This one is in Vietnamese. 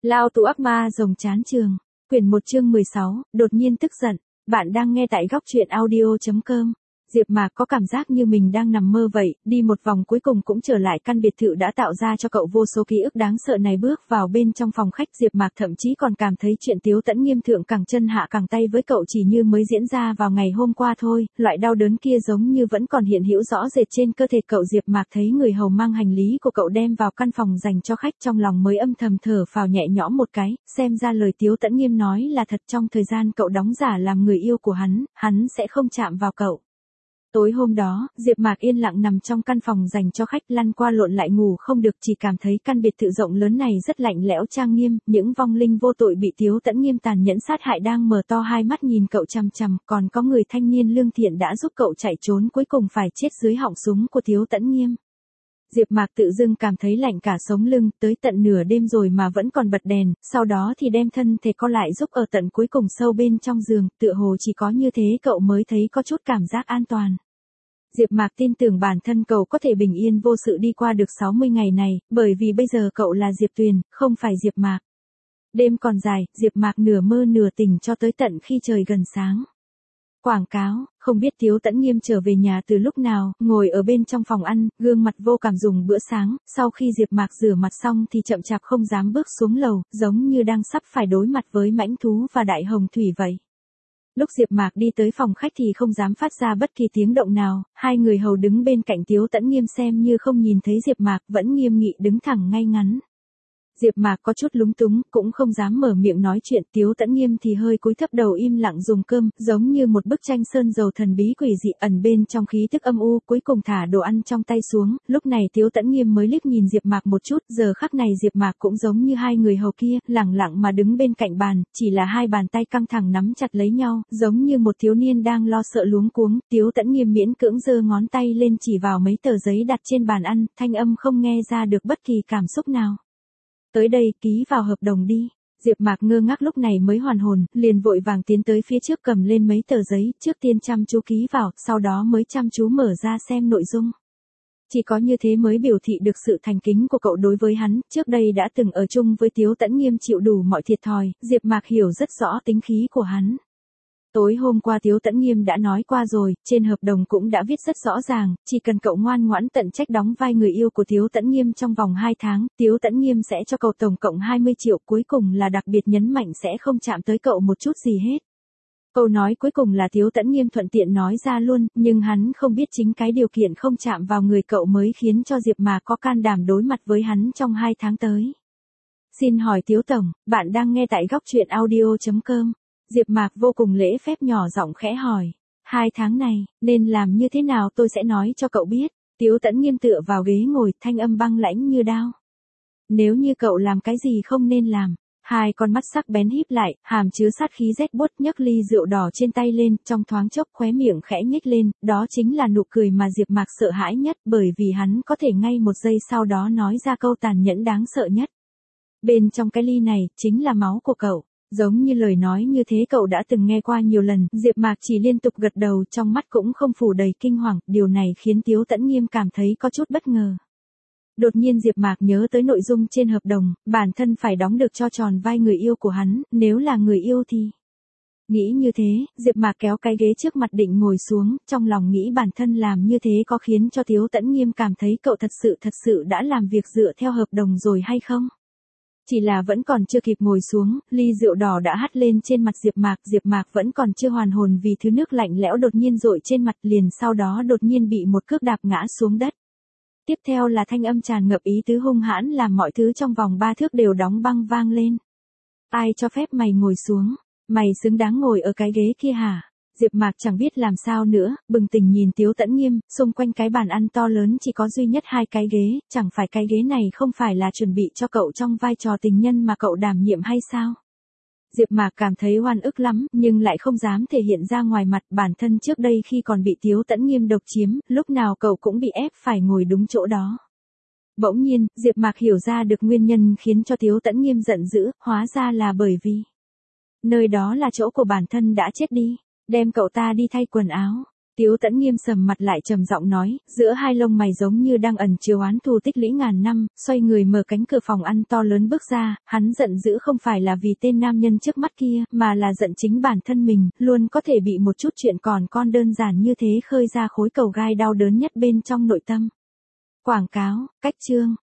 Lao tù ác ma rồng chán trường. Quyển 1 chương 16, đột nhiên tức giận. Bạn đang nghe tại góc truyện audio.com. Diệp Mạc có cảm giác như mình đang nằm mơ vậy, đi một vòng cuối cùng cũng trở lại căn biệt thự đã tạo ra cho cậu vô số ký ức đáng sợ này. Bước vào bên trong phòng khách, Diệp Mạc thậm chí còn cảm thấy chuyện Tiếu Tẫn Nghiêm thượng cẳng chân hạ cẳng tay với cậu chỉ như mới diễn ra vào ngày hôm qua thôi, loại đau đớn kia giống như vẫn còn hiện hữu rõ rệt trên cơ thể cậu. Diệp Mạc thấy người hầu mang hành lý của cậu đem vào căn phòng dành cho khách, trong lòng mới âm thầm thở phào nhẹ nhõm một cái, xem ra lời Tiếu Tẫn Nghiêm nói là thật, trong thời gian cậu đóng giả làm người yêu của hắn sẽ không chạm vào cậu. Tối hôm đó, Diệp Mạc yên lặng nằm trong căn phòng dành cho khách, lăn qua lộn lại ngủ không được, chỉ cảm thấy căn biệt thự rộng lớn này rất lạnh lẽo trang nghiêm, những vong linh vô tội bị Tiếu Tẫn Nghiêm tàn nhẫn sát hại đang mở to hai mắt nhìn cậu chằm chằm, còn có người thanh niên lương thiện đã giúp cậu chạy trốn, cuối cùng phải chết dưới họng súng của Tiếu Tẫn Nghiêm. Diệp Mạc tự dưng cảm thấy lạnh cả sống lưng, tới tận nửa đêm rồi mà vẫn còn bật đèn, sau đó thì đem thân thể co lại giúp ở tận cuối cùng sâu bên trong giường, tựa hồ chỉ có như thế cậu mới thấy có chút cảm giác an toàn. Diệp Mạc tin tưởng bản thân cậu có thể bình yên vô sự đi qua được 60 ngày này, bởi vì bây giờ cậu là Diệp Tuyền, không phải Diệp Mạc. Đêm còn dài, Diệp Mạc nửa mơ nửa tỉnh cho tới tận khi trời gần sáng. Quảng cáo, không biết Tiếu Tẫn Nghiêm trở về nhà từ lúc nào, ngồi ở bên trong phòng ăn, gương mặt vô cảm dùng bữa sáng, sau khi Diệp Mạc rửa mặt xong thì chậm chạp không dám bước xuống lầu, giống như đang sắp phải đối mặt với mãnh thú và đại hồng thủy vậy. Lúc Diệp Mạc đi tới phòng khách thì không dám phát ra bất kỳ tiếng động nào, hai người hầu đứng bên cạnh Tiếu Tẫn Nghiêm xem như không nhìn thấy Diệp Mạc, vẫn nghiêm nghị đứng thẳng ngay ngắn. Diệp Mạc có chút lúng túng, cũng không dám mở miệng nói chuyện, Tiếu Tẫn Nghiêm thì hơi cúi thấp đầu im lặng dùng cơm, giống như một bức tranh sơn dầu thần bí quỷ dị ẩn bên trong khí tức âm u, cuối cùng thả đồ ăn trong tay xuống, lúc này Tiếu Tẫn Nghiêm mới liếc nhìn Diệp Mạc một chút, giờ khắc này Diệp Mạc cũng giống như hai người hầu kia, lẳng lặng mà đứng bên cạnh bàn, chỉ là hai bàn tay căng thẳng nắm chặt lấy nhau, giống như một thiếu niên đang lo sợ luống cuống. Tiếu Tẫn Nghiêm miễn cưỡng giơ ngón tay lên chỉ vào mấy tờ giấy đặt trên bàn ăn, thanh âm không nghe ra được bất kỳ cảm xúc nào. Tới đây, ký vào hợp đồng đi. Diệp Mạc ngơ ngác lúc này mới hoàn hồn, liền vội vàng tiến tới phía trước cầm lên mấy tờ giấy, trước tiên chăm chú ký vào, sau đó mới chăm chú mở ra xem nội dung. Chỉ có như thế mới biểu thị được sự thành kính của cậu đối với hắn, trước đây đã từng ở chung với Tiếu Tẫn Nghiêm chịu đủ mọi thiệt thòi, Diệp Mạc hiểu rất rõ tính khí của hắn. Tối hôm qua Tiếu Tẫn Nghiêm đã nói qua rồi, trên hợp đồng cũng đã viết rất rõ ràng, chỉ cần cậu ngoan ngoãn tận trách đóng vai người yêu của Tiếu Tẫn Nghiêm trong vòng 2 tháng, Tiếu Tẫn Nghiêm sẽ cho cậu tổng cộng 20 triệu, cuối cùng là đặc biệt nhấn mạnh sẽ không chạm tới cậu một chút gì hết. Câu nói cuối cùng là Tiếu Tẫn Nghiêm thuận tiện nói ra luôn, nhưng hắn không biết chính cái điều kiện không chạm vào người cậu mới khiến cho Diệp Mạc có can đảm đối mặt với hắn trong 2 tháng tới. Xin hỏi Tiếu Tổng, bạn đang nghe tại góc truyện audio.com. Diệp Mạc vô cùng lễ phép nhỏ giọng khẽ hỏi, 2 tháng này, nên làm như thế nào tôi sẽ nói cho cậu biết. Tiếu Tẫn Nghiêm tựa vào ghế ngồi, thanh âm băng lãnh như đao. Nếu như cậu làm cái gì không nên làm. Hai con mắt sắc bén híp lại, hàm chứa sát khí rét buốt, nhấc ly rượu đỏ trên tay lên, trong thoáng chốc khóe miệng khẽ nhếch lên, đó chính là nụ cười mà Diệp Mạc sợ hãi nhất, bởi vì hắn có thể ngay một giây sau đó nói ra câu tàn nhẫn đáng sợ nhất. Bên trong cái ly này, chính là máu của cậu. Giống như lời nói như thế cậu đã từng nghe qua nhiều lần, Diệp Mạc chỉ liên tục gật đầu, trong mắt cũng không phủ đầy kinh hoàng, điều này khiến Tiếu Tẫn Nghiêm cảm thấy có chút bất ngờ. Đột nhiên Diệp Mạc nhớ tới nội dung trên hợp đồng, bản thân phải đóng được cho tròn vai người yêu của hắn, nếu là người yêu thì... Nghĩ như thế, Diệp Mạc kéo cái ghế trước mặt định ngồi xuống, trong lòng nghĩ bản thân làm như thế có khiến cho Tiếu Tẫn Nghiêm cảm thấy cậu thật sự đã làm việc dựa theo hợp đồng rồi hay không? Chỉ là vẫn còn chưa kịp ngồi xuống, ly rượu đỏ đã hắt lên trên mặt Diệp Mạc vẫn còn chưa hoàn hồn vì thứ nước lạnh lẽo đột nhiên dội trên mặt, liền sau đó đột nhiên bị một cước đạp ngã xuống đất. Tiếp theo là thanh âm tràn ngập ý tứ hung hãn làm mọi thứ trong vòng 3 thước đều đóng băng vang lên. Ai cho phép mày ngồi xuống? Mày xứng đáng ngồi ở cái ghế kia hả? Diệp Mạc chẳng biết làm sao nữa, bừng tỉnh nhìn Tiếu Tẫn Nghiêm, xung quanh cái bàn ăn to lớn chỉ có duy nhất 2 cái ghế, chẳng phải cái ghế này không phải là chuẩn bị cho cậu trong vai trò tình nhân mà cậu đảm nhiệm hay sao? Diệp Mạc cảm thấy oan ức lắm, nhưng lại không dám thể hiện ra ngoài mặt, bản thân trước đây khi còn bị Tiếu Tẫn Nghiêm độc chiếm, lúc nào cậu cũng bị ép phải ngồi đúng chỗ đó. Bỗng nhiên, Diệp Mạc hiểu ra được nguyên nhân khiến cho Tiếu Tẫn Nghiêm giận dữ, hóa ra là bởi vì nơi đó là chỗ của bản thân đã chết đi. Đem cậu ta đi thay quần áo. Tiếu Tẫn nghiêm sầm mặt lại trầm giọng nói, giữa hai lông mày giống như đang ẩn chứa oán thù tích lũy ngàn năm, xoay người mở cánh cửa phòng ăn to lớn bước ra, hắn giận dữ không phải là vì tên nam nhân trước mắt kia, mà là giận chính bản thân mình, luôn có thể bị một chút chuyện còn con đơn giản như thế khơi ra khối cầu gai đau đớn nhất bên trong nội tâm. Quảng cáo, cách chương.